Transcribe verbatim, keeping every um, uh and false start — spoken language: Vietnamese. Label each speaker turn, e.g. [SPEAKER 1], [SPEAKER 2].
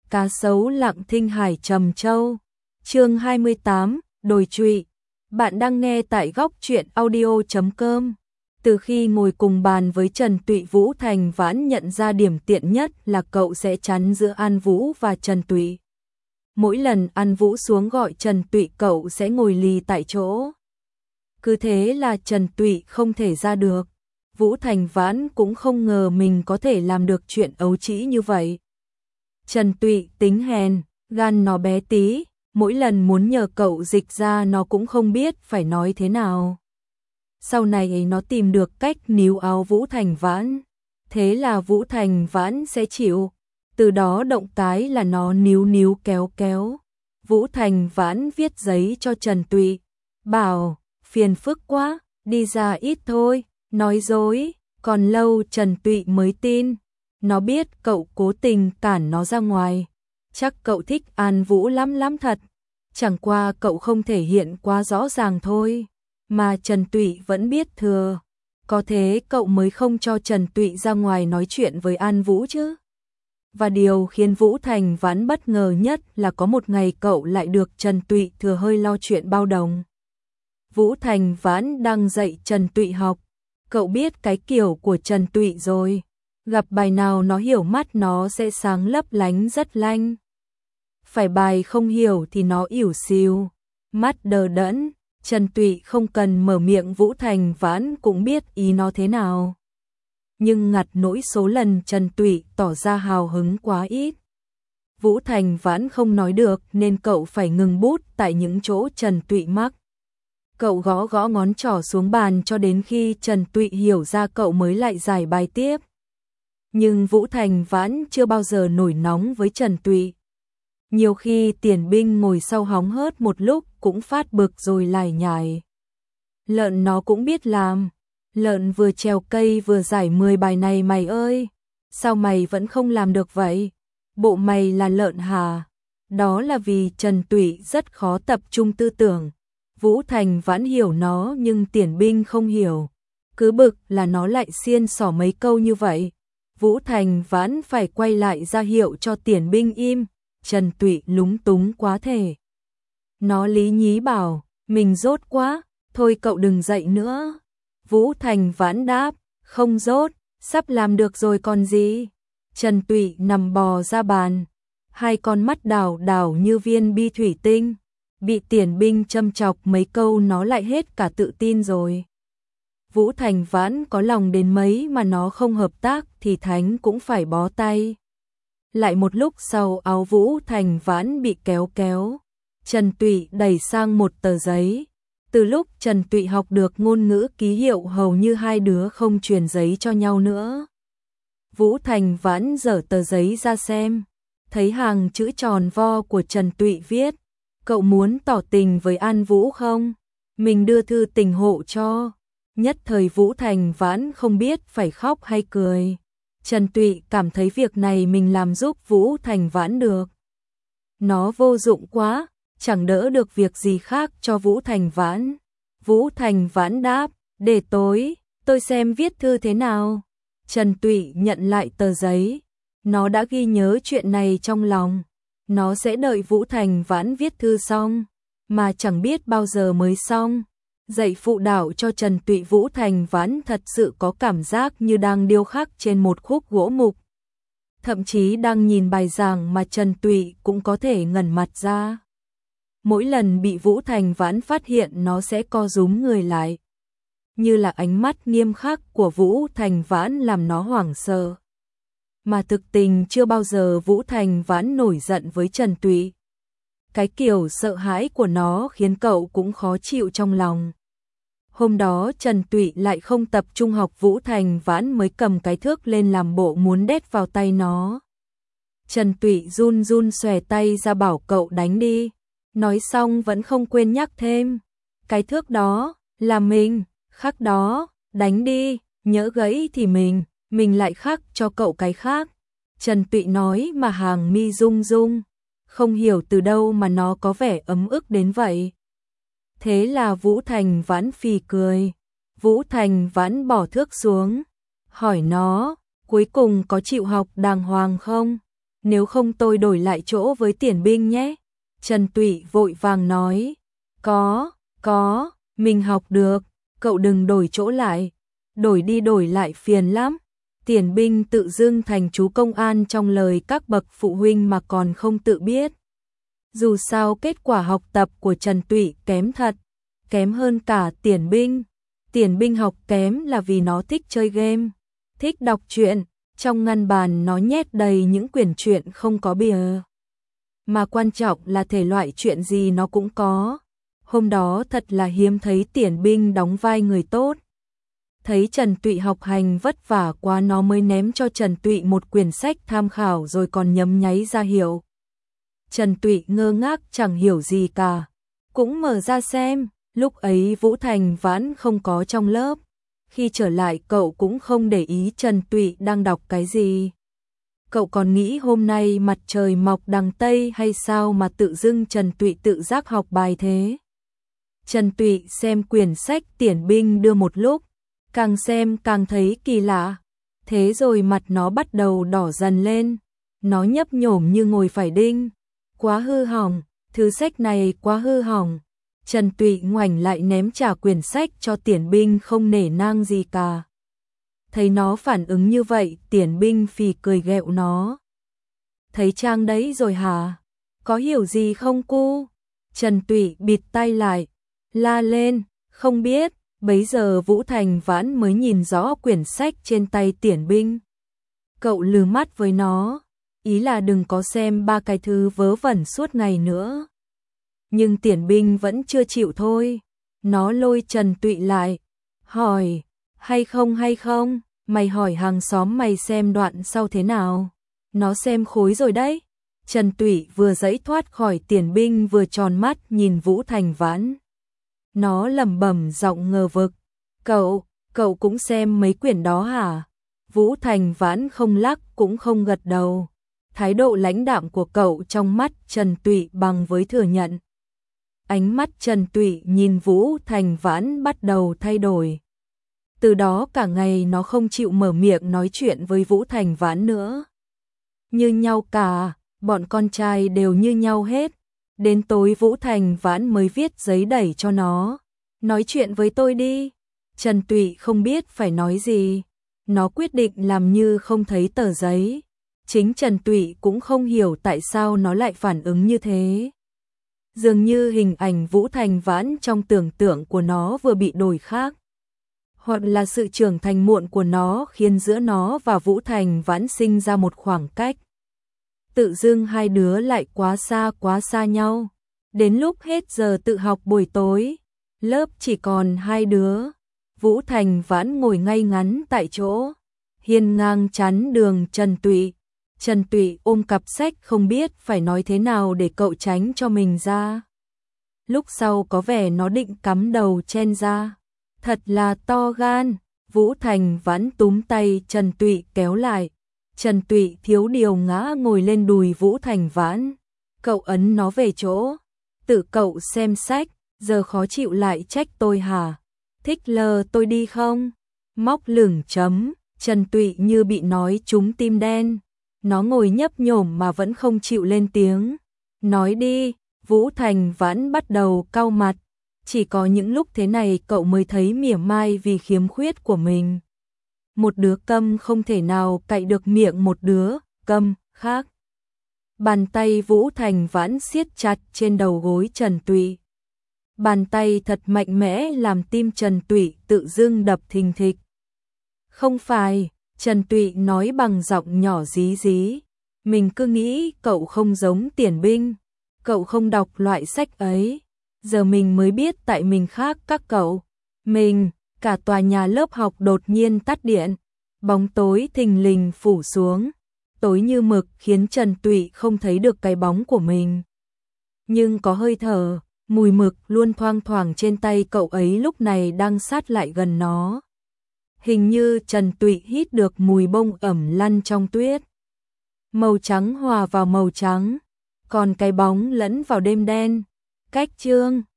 [SPEAKER 1] Cá sấu lặng thinh hải trầm châu. Chương hai mươi tám, đồi trụy. Bạn đang nghe tại góc truyện audio chấm com. Từ khi ngồi cùng bàn với Trần Tụy, Vũ Thành Vãn nhận ra điểm tiện nhất là cậu sẽ chắn giữa An Vũ và Trần Tụy. Mỗi lần An Vũ xuống gọi Trần Tụy, cậu sẽ ngồi lì tại chỗ. Cứ thế là Trần Tụy không thể ra được. Vũ Thành Vãn cũng không ngờ mình có thể làm được chuyện ấu trĩ như vậy. Trần Tụy tính hèn, gan nó bé tí, mỗi lần muốn nhờ cậu dịch ra nó cũng không biết phải nói thế nào. Sau này nó tìm được cách níu áo Vũ Thành Vãn, thế là Vũ Thành Vãn sẽ chịu. Từ đó động cái là nó níu níu kéo kéo. Vũ Thành Vãn viết giấy cho Trần Tụy, bảo phiền phức quá, đi ra ít thôi, nói dối, còn lâu Trần Tụy mới tin. Nó biết cậu cố tình cản nó ra ngoài, chắc cậu thích An Vũ lắm lắm thật. Chẳng qua cậu không thể hiện quá rõ ràng thôi, mà Trần Tụy vẫn biết thừa. Có thế cậu mới không cho Trần Tụy ra ngoài nói chuyện với An Vũ chứ. Và điều khiến Vũ Thành Vãn bất ngờ nhất là có một ngày cậu lại được Trần Tụy thừa hơi lo chuyện bao đồng. Vũ Thành Vãn đang dạy Trần Tụy học, cậu biết cái kiểu của Trần Tụy rồi. Gặp bài nào nó hiểu mắt nó sẽ sáng lấp lánh rất lanh. Phải bài không hiểu thì nó ỉu xìu, mắt đờ đẫn. Trần Tụy không cần mở miệng Vũ Thành Vãn cũng biết ý nó thế nào. Nhưng ngặt nỗi số lần Trần Tụy tỏ ra hào hứng quá ít. Vũ Thành Vãn không nói được nên cậu phải ngừng bút tại những chỗ Trần Tụy mắc. Cậu gõ gõ ngón trỏ xuống bàn cho đến khi Trần Tụy hiểu ra cậu mới lại giải bài tiếp. Nhưng Vũ Thành Vãn chưa bao giờ nổi nóng với Trần Tụy. Nhiều khi Tiền Binh ngồi sau hóng hớt một lúc cũng phát bực rồi lải nhải. Lợn nó cũng biết làm. Lợn vừa trèo cây vừa giải mười bài này mày ơi. Sao mày vẫn không làm được vậy? Bộ mày là lợn hả? Đó là vì Trần Tụy rất khó tập trung tư tưởng. Vũ Thành Vãn hiểu nó nhưng Tiền Binh không hiểu. Cứ bực là nó lại xiên xỏ mấy câu như vậy. Vũ Thành Vãn phải quay lại ra hiệu cho Tiền Binh im. Trần Tụy lúng túng quá thể. Nó lý nhí bảo, mình dốt quá, thôi cậu đừng dạy nữa. Vũ Thành Vãn đáp, không dốt, sắp làm được rồi còn gì. Trần Tụy nằm bò ra bàn, hai con mắt đảo đảo như viên bi thủy tinh. Bị Tiền Binh châm chọc mấy câu nó lại hết cả tự tin rồi. Vũ Thành Vãn có lòng đến mấy mà nó không hợp tác thì Thánh cũng phải bó tay. Lại một lúc sau áo Vũ Thành Vãn bị kéo kéo. Trần Tụy đẩy sang một tờ giấy. Từ lúc Trần Tụy học được ngôn ngữ ký hiệu hầu như hai đứa không truyền giấy cho nhau nữa. Vũ Thành Vãn dở tờ giấy ra xem. Thấy hàng chữ tròn vo của Trần Tụy viết. Cậu muốn tỏ tình với An Vũ không? Mình đưa thư tình hộ cho. Nhất thời Vũ Thành Vãn không biết phải khóc hay cười. Trần Tụy cảm thấy việc này mình làm giúp Vũ Thành Vãn được. Nó vô dụng quá, chẳng đỡ được việc gì khác cho Vũ Thành Vãn. Vũ Thành Vãn đáp, để tối, tôi xem viết thư thế nào. Trần Tụy nhận lại tờ giấy. Nó đã ghi nhớ chuyện này trong lòng. Nó sẽ đợi Vũ Thành Vãn viết thư xong, mà chẳng biết bao giờ mới xong. Dạy phụ đạo cho Trần Tụy, Vũ Thành Vãn thật sự có cảm giác như đang điêu khắc trên một khúc gỗ mục. Thậm chí đang nhìn bài giảng mà Trần Tụy cũng có thể ngẩn mặt ra. Mỗi lần bị Vũ Thành Vãn phát hiện nó sẽ co rúm người lại. Như là ánh mắt nghiêm khắc của Vũ Thành Vãn làm nó hoảng sợ. Mà thực tình chưa bao giờ Vũ Thành Vãn nổi giận với Trần Tụy. Cái kiểu sợ hãi của nó khiến cậu cũng khó chịu trong lòng. Hôm đó Trần Tụy lại không tập trung học, Vũ Thành Vãn mới cầm cái thước lên làm bộ muốn đét vào tay nó. Trần Tụy run run xòe tay ra bảo cậu đánh đi. Nói xong vẫn không quên nhắc thêm. Cái thước đó, là mình, khắc đó, đánh đi, nhỡ gãy thì mình, mình lại khắc cho cậu cái khác. Trần Tụy nói mà hàng mi rung rung. Không hiểu từ đâu mà nó có vẻ ấm ức đến vậy. Thế là Vũ Thành Vãn phì cười. Vũ Thành Vãn bỏ thước xuống, hỏi nó, cuối cùng có chịu học đàng hoàng không? nếu không tôi đổi lại chỗ với Tiền Binh nhé. Trần Tụy vội vàng nói, có, có, mình học được, cậu đừng đổi chỗ lại, đổi đi đổi lại phiền lắm. Tiền Binh tự dưng thành chú công an trong lời các bậc phụ huynh mà còn không tự biết. Dù sao kết quả học tập của Trần Tụy kém thật, kém hơn cả Tiền Binh. Tiền Binh học kém là vì nó thích chơi game, thích đọc truyện, trong ngăn bàn nó nhét đầy những quyển truyện không có bìa. Mà quan trọng là thể loại chuyện gì nó cũng có. Hôm đó thật là hiếm thấy Tiền Binh đóng vai người tốt. Thấy Trần Tụy học hành vất vả quá nó mới ném cho Trần Tụy một quyển sách tham khảo rồi còn nhấm nháy ra hiệu. Trần Tụy ngơ ngác chẳng hiểu gì cả, cũng mở ra xem, lúc ấy Vũ Thành Vãn không có trong lớp. Khi trở lại cậu cũng không để ý Trần Tụy đang đọc cái gì. Cậu còn nghĩ hôm nay mặt trời mọc đằng Tây hay sao mà tự dưng Trần Tụy tự giác học bài thế. Trần Tụy xem quyển sách Tiền Binh đưa một lúc, càng xem càng thấy kỳ lạ. Thế rồi mặt nó bắt đầu đỏ dần lên, nó nhấp nhổm như ngồi phải đinh. Quá hư hỏng, thứ sách này quá hư hỏng. Trần Tụy ngoảnh lại ném trả quyển sách cho Tiền Binh không nể nang gì cả. Thấy nó phản ứng như vậy, Tiền Binh phì cười ghẹo nó. Thấy trang đấy rồi hả? Có hiểu gì không cu? Trần Tụy bịt tai lại, la lên, không biết. Bấy giờ Vũ Thành Vãn mới nhìn rõ quyển sách trên tay Tiền Binh. Cậu lừ mắt với nó, ý là đừng có xem ba cái thứ vớ vẩn suốt ngày nữa. Nhưng Tiền Binh vẫn chưa chịu thôi. Nó lôi Trần Tụy lại, hỏi, hay không hay không, mày hỏi hàng xóm mày xem đoạn sau thế nào. Nó xem khối rồi đấy. Trần Tụy vừa giãy thoát khỏi Tiền Binh vừa tròn mắt nhìn Vũ Thành Vãn. Nó lẩm bẩm giọng ngờ vực, cậu, cậu cũng xem mấy quyển đó hả? Vũ Thành Vãn không lắc cũng không gật đầu. Thái độ lãnh đạm của cậu trong mắt Trần Tụy bằng với thừa nhận. Ánh mắt Trần Tụy nhìn Vũ Thành Vãn bắt đầu thay đổi. Từ đó cả ngày nó không chịu mở miệng nói chuyện với Vũ Thành Vãn nữa. Như nhau cả, bọn con trai đều như nhau hết. Đến tối Vũ Thành Vãn mới viết giấy đẩy cho nó. Nói chuyện với tôi đi. Trần Tụy không biết phải nói gì. Nó quyết định làm như không thấy tờ giấy. Chính Trần Tụy cũng không hiểu tại sao nó lại phản ứng như thế. Dường như hình ảnh Vũ Thành Vãn trong tưởng tượng của nó vừa bị đổi khác. Hoặc là sự trưởng thành muộn của nó khiến giữa nó và Vũ Thành Vãn sinh ra một khoảng cách. Tự dưng hai đứa lại quá xa quá xa nhau. Đến lúc hết giờ tự học buổi tối, lớp chỉ còn hai đứa. Vũ Thành Vãn ngồi ngay ngắn tại chỗ, hiên ngang chắn đường Trần Tụy. Trần Tụy ôm cặp sách không biết phải nói thế nào để cậu tránh cho mình ra. Lúc sau có vẻ nó định cắm đầu chen ra. Thật là to gan. Vũ Thành Vãn túm tay Trần Tụy kéo lại. Trần Tụy thiếu điều ngã ngồi lên đùi Vũ Thành Vãn. Cậu ấn nó về chỗ. Tự cậu xem sách, giờ khó chịu lại trách tôi hả? Thích lờ tôi đi không? Móc lửng chấm. Trần Tụy như bị nói trúng tim đen. Nó ngồi nhấp nhổm mà vẫn không chịu lên tiếng. Nói đi. Vũ Thành Vãn bắt đầu cau mặt. Chỉ có những lúc thế này cậu mới thấy mỉa mai vì khiếm khuyết của mình. Một đứa câm không thể nào cạy được miệng một đứa câm khác. Bàn tay Vũ Thành Vãn siết chặt trên đầu gối Trần Tụy. Bàn tay thật mạnh mẽ làm tim Trần Tụy tự dưng đập thình thịch. Không phải, Trần Tụy nói bằng giọng nhỏ dí dí. Mình cứ nghĩ cậu không giống Tiền Binh. Cậu không đọc loại sách ấy. Giờ mình mới biết tại mình khác các cậu. Mình, cả tòa nhà lớp học đột nhiên tắt điện. Bóng tối thình lình phủ xuống. Tối như mực khiến Trần Tụy không thấy được cái bóng của mình. Nhưng có hơi thở, mùi mực luôn thoang thoảng trên tay cậu ấy lúc này đang sát lại gần nó. Hình như Trần Tụy hít được mùi bông ẩm lăn trong tuyết. Màu trắng hòa vào màu trắng, còn cái bóng lẫn vào đêm đen. Cách chương